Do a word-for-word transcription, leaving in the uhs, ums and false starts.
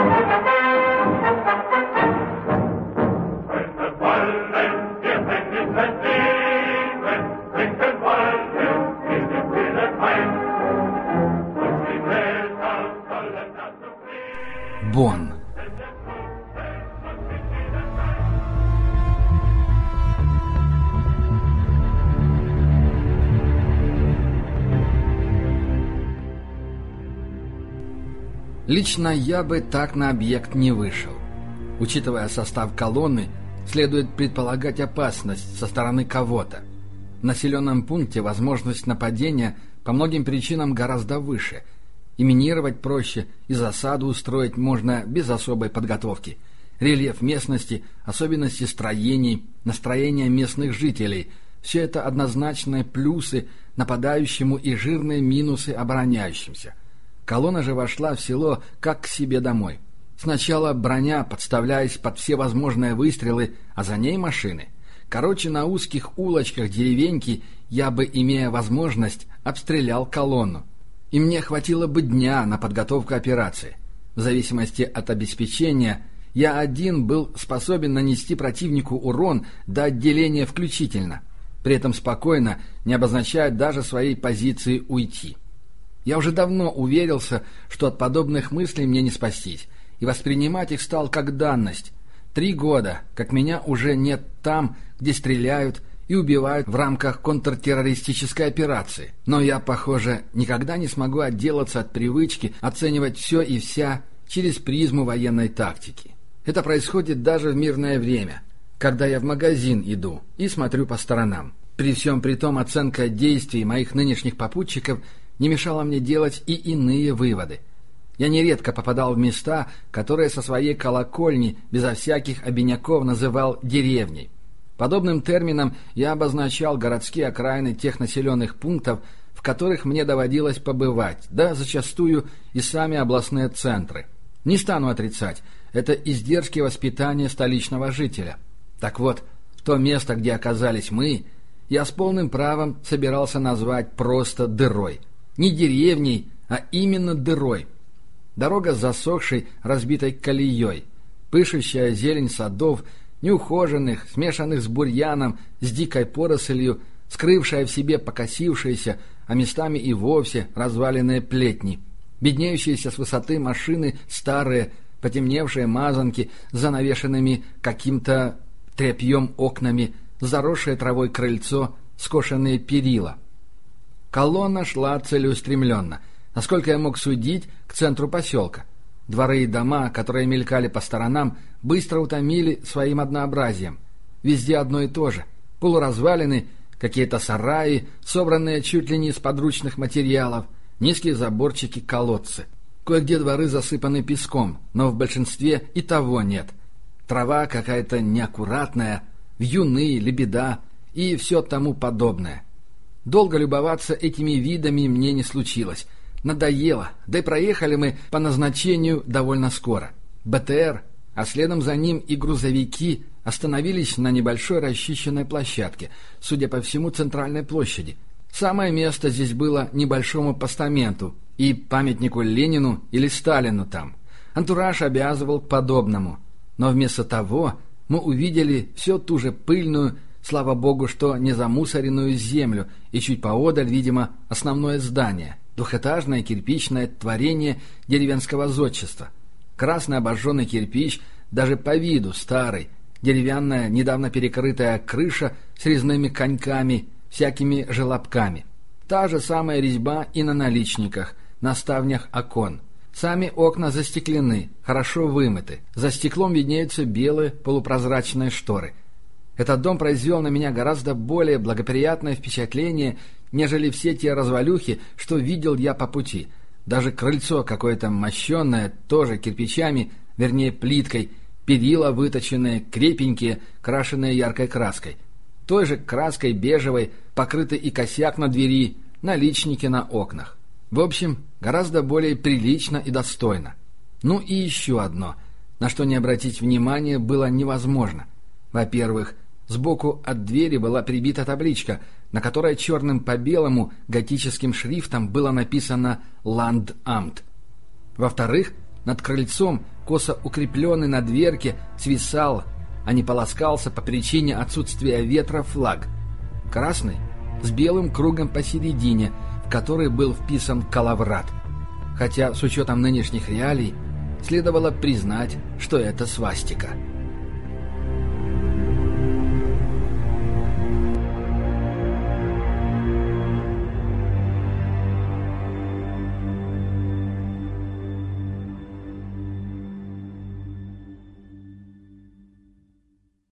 Бонн. Лично я бы так на объект не вышел. Учитывая состав колонны, следует предполагать опасность со стороны кого-то. В населенном пункте возможность нападения по многим причинам гораздо выше. И минировать проще, и засаду устроить можно без особой подготовки. Рельеф местности, особенности строений, настроение местных жителей – все это однозначные плюсы нападающему и жирные минусы обороняющимся. Колонна же вошла в село как к себе домой. Сначала броня, подставляясь под все возможные выстрелы, а за ней машины. Короче, на узких улочках деревеньки я бы, имея возможность, обстрелял колонну. И мне хватило бы дня на подготовку операции. В зависимости от обеспечения, я один был способен нанести противнику урон до отделения включительно, при этом спокойно, не обозначая даже своей позиции уйти. Я уже давно уверился, что от подобных мыслей мне не спастись, и воспринимать их стал как данность. Три года, как меня уже нет там, где стреляют и убивают в рамках контртеррористической операции. Но я, похоже, никогда не смогу отделаться от привычки оценивать все и вся через призму военной тактики. Это происходит даже в мирное время, когда я в магазин иду и смотрю по сторонам. При всем при том, оценка действий моих нынешних попутчиков не мешала мне делать и иные выводы. Я нередко попадал в места, которые со своей колокольни безо всяких обиняков называл деревней. Подобным термином я обозначал городские окраины тех населенных пунктов, в которых мне доводилось побывать, да зачастую и сами областные центры. Не стану отрицать, это издержки воспитания столичного жителя. Так вот, то место, где оказались мы, я с полным правом собирался назвать просто дырой. Не деревней, а именно дырой. Дорога с засохшей, разбитой колеей, пышущая зелень садов, неухоженных, смешанных с бурьяном, с дикой порослью, скрывшая в себе покосившиеся, а местами и вовсе разваленные плетни, виднеющиеся с высоты машины старые, потемневшие мазанки с занавешенными каким-то тряпьем окнами, заросшее травой крыльцо, скошенные перила. Колонна шла целеустремленно, насколько я мог судить, к центру поселка. Дворы и дома, которые мелькали по сторонам, быстро утомили своим однообразием. Везде одно и то же. Полуразвалины, какие-то сараи, собранные чуть ли не из подручных материалов, низкие заборчики-колодцы. Кое-где дворы засыпаны песком, но в большинстве и того нет. Трава какая-то неаккуратная, вьюны, лебеда и все тому подобное. Долго любоваться этими видами мне не случилось. Надоело, да и проехали мы по назначению довольно скоро. БТР, а следом за ним и грузовики остановились на небольшой расчищенной площадке, судя по всему, центральной площади. Самое место здесь было небольшому постаменту и памятнику Ленину или Сталину там. Антураж обязывал к подобному. Но вместо того мы увидели все ту же пыльную, слава богу, что не замусоренную землю, и чуть поодаль, видимо, основное здание. Двухэтажное кирпичное творение деревенского зодчества. Красный обожженный кирпич, даже по виду старый, деревянная, недавно перекрытая крыша с резными коньками, всякими желобками. Та же самая резьба и на наличниках, на ставнях окон. Сами окна застеклены, хорошо вымыты. За стеклом виднеются белые полупрозрачные шторы. Этот дом произвел на меня гораздо более благоприятное впечатление, нежели все те развалюхи, что видел я по пути. Даже крыльцо какое-то мощенное, тоже кирпичами, вернее плиткой, перила выточенные, крепенькие, крашеные яркой краской. Той же краской бежевой покрыты и косяк на двери, наличники на окнах. В общем, гораздо более прилично и достойно. Ну и еще одно, на что не обратить внимания было невозможно. Во-первых, сбоку от двери была прибита табличка, на которой черным по белому готическим шрифтом было написано «Ландамт». Во-вторых, Над крыльцом, косо укрепленный на дверке, свисал, а не полоскался по причине отсутствия ветра флаг. Красный, с белым кругом посередине, в который был вписан калаврат. Хотя, с учетом нынешних реалий, следовало признать, что это свастика.